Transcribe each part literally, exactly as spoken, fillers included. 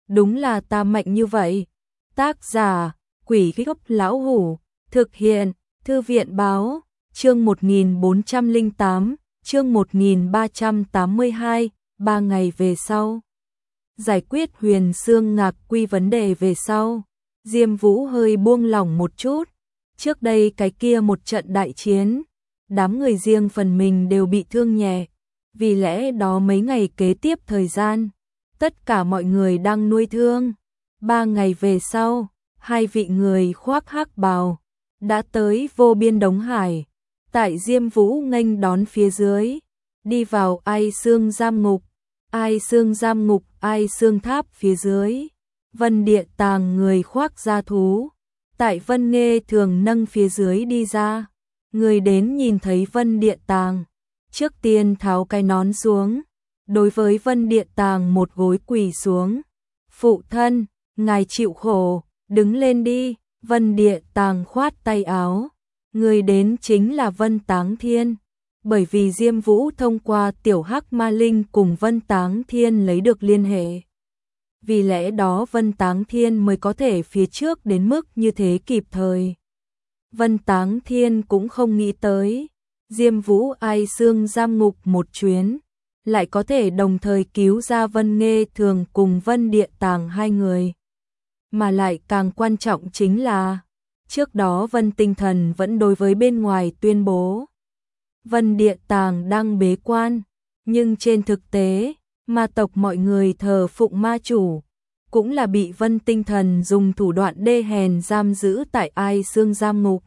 đúng là ta mạnh như vậy. Tác giả, Quỷ Gốc Lão Hủ, thực hiện, Thư viện Báo, chương một nghìn bốn trăm lẻ tám, chương một nghìn ba trăm tám mươi hai, ba ngày về sau. Giải quyết Huyền Xương Ngạc Quy vấn đề về sau, Diêm Vũ hơi buông lỏng một chút. Trước đây cái kia một trận đại chiến, đám người riêng phần mình đều bị thương nhẹ, vì lẽ đó mấy ngày kế tiếp thời gian, tất cả mọi người đang nuôi thương. Ba ngày về sau, hai vị người khoác hắc bào đã tới vô biên Đống Hải, tại Diêm Vũ nghênh đón phía dưới, đi vào Ai Xương giam ngục, Ai Xương giam ngục, Ai Xương tháp phía dưới. Vân Địa Tàng người khoác da thú, tại Vân Nghê Thường nâng phía dưới đi ra. Người đến nhìn thấy Vân Địa Tàng, trước tiên tháo cái nón xuống, đối với Vân Địa Tàng một gối quỳ xuống. Phụ thân, ngài chịu khổ, đứng lên đi. Vân Địa Tàng khoát tay áo. Người đến chính là Vân Táng Thiên, bởi vì Diêm Vũ thông qua tiểu hắc ma linh cùng Vân Táng Thiên lấy được liên hệ. Vì lẽ đó Vân Táng Thiên mới có thể phía trước đến mức như thế kịp thời. Vân Táng Thiên cũng không nghĩ tới, Diêm Vũ Ai Xương giam ngục một chuyến, lại có thể đồng thời cứu ra Vân Nghê Thường cùng Vân Địa Tàng hai người. Mà lại càng quan trọng chính là, trước đó Vân Tinh Thần vẫn đối với bên ngoài tuyên bố Vân Địa Tàng đang bế quan, nhưng trên thực tế, ma tộc mọi người thờ phụng ma chủ, cũng là bị Vân Tinh Thần dùng thủ đoạn đê hèn giam giữ tại Ai Xương giam ngục.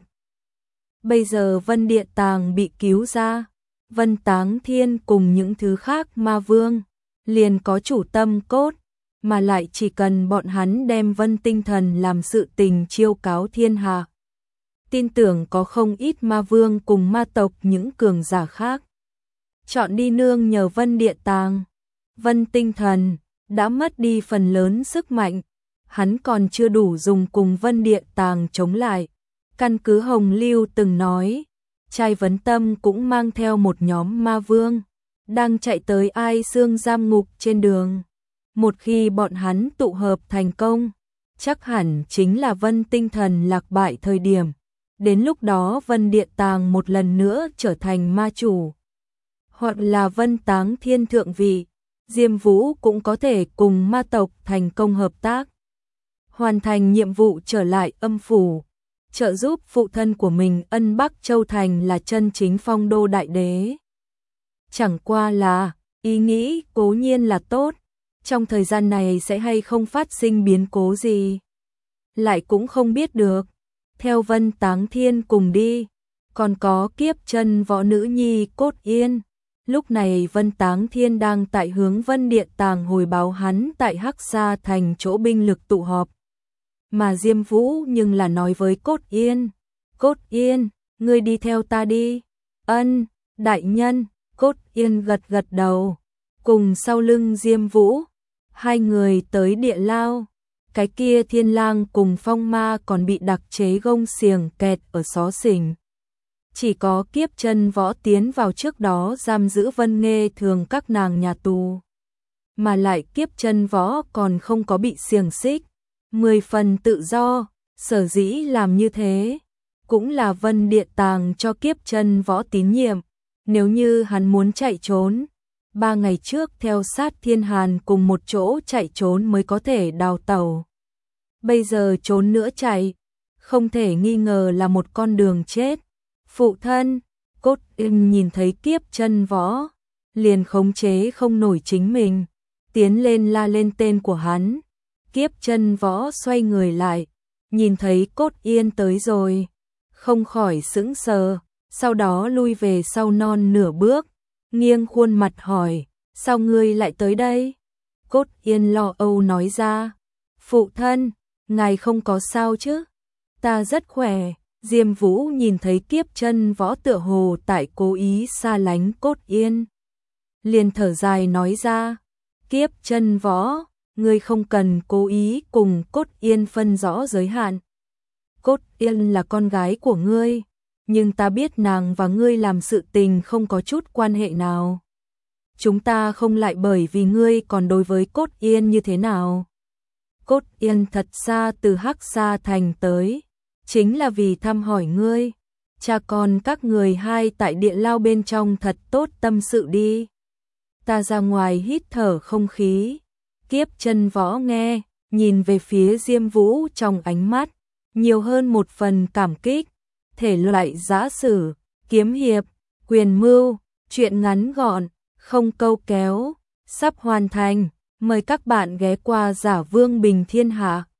Bây giờ Vân Địa Tàng bị cứu ra, Vân Táng Thiên cùng những thứ khác ma vương liền có chủ tâm cốt, mà lại chỉ cần bọn hắn đem Vân Tinh Thần làm sự tình chiêu cáo thiên hạ. Tin tưởng có không ít ma vương cùng ma tộc những cường giả khác chọn đi nương nhờ Vân Địa Tàng. Vân Tinh Thần đã mất đi phần lớn sức mạnh, hắn còn chưa đủ dùng cùng Vân Địa Tàng chống lại. Căn cứ Hồng Lưu từng nói, Trai Vấn Tâm cũng mang theo một nhóm ma vương, đang chạy tới Ai Xương giam ngục trên đường. Một khi bọn hắn tụ hợp thành công, chắc hẳn chính là Vân Tinh Thần lạc bại thời điểm. Đến lúc đó Vân Địa Tàng một lần nữa trở thành ma chủ, hoặc là Vân Táng Thiên thượng vị, Diêm Vũ cũng có thể cùng ma tộc thành công hợp tác, hoàn thành nhiệm vụ trở lại âm phủ, trợ giúp phụ thân của mình Ân Bắc Châu thành là chân chính phong đô đại đế. Chẳng qua là, ý nghĩ cố nhiên là tốt, trong thời gian này sẽ hay không phát sinh biến cố gì, lại cũng không biết được. Theo Vân Táng Thiên cùng đi, còn có Kiếp Chân Võ nữ nhi Cốt Yên. Lúc này Vân Táng Thiên đang tại hướng Vân Địa Tàng hồi báo hắn tại Hắc Sa thành chỗ binh lực tụ họp. Mà Diêm Vũ nhưng là nói với Cốt Yên, Cốt Yên, ngươi đi theo ta đi. Ân, đại nhân. Cốt Yên gật gật đầu, cùng sau lưng Diêm Vũ, hai người tới địa lao. Cái kia Thiên Lang cùng Phong Ma còn bị đặc chế gông xiềng kẹt ở xó xỉnh. Chỉ có Kiếp Chân Võ tiến vào trước đó giam giữ Vân Nghê Thường các nàng nhà tù. Mà lại Kiếp Chân Võ còn không có bị xiềng xích, mười phần tự do. Sở dĩ làm như thế, cũng là Vân Địa Tàng cho Kiếp Chân Võ tín nhiệm. Nếu như hắn muốn chạy trốn, ba ngày trước theo sát Thiên Hàn cùng một chỗ chạy trốn mới có thể đào tẩu. Bây giờ trốn nữa chạy, không thể nghi ngờ là một con đường chết. Phụ thân, Cốt Yên nhìn thấy Kiếp Chân Võ, liền khống chế không nổi chính mình, tiến lên la lên tên của hắn. Kiếp Chân Võ xoay người lại, nhìn thấy Cốt Yên tới rồi, không khỏi sững sờ, sau đó lui về sau non nửa bước, nghiêng khuôn mặt hỏi, sao ngươi lại tới đây? Cốt Yên lo âu nói ra, phụ thân, ngài không có sao chứ? Ta rất khỏe. Diêm Vũ nhìn thấy Kiếp Chân Võ tựa hồ tại cố ý xa lánh Cốt Yên, liền thở dài nói ra, Kiếp Chân Võ, ngươi không cần cố ý cùng Cốt Yên phân rõ giới hạn. Cốt Yên là con gái của ngươi, nhưng ta biết nàng và ngươi làm sự tình không có chút quan hệ nào. Chúng ta không lại bởi vì ngươi còn đối với Cốt Yên như thế nào. Cốt Yên thật xa từ Hắc Sa Thành tới, chính là vì thăm hỏi ngươi. Cha con các người hai tại địa lao bên trong thật tốt tâm sự đi. Ta ra ngoài hít thở không khí. Kiếp Chân Võ nghe, nhìn về phía Diêm Vũ trong ánh mắt, nhiều hơn một phần cảm kích. Thể loại giã sử, kiếm hiệp, quyền mưu, truyện ngắn gọn, không câu kéo, sắp hoàn thành. Mời các bạn ghé qua Giả Vương Bình Thiên Hạ.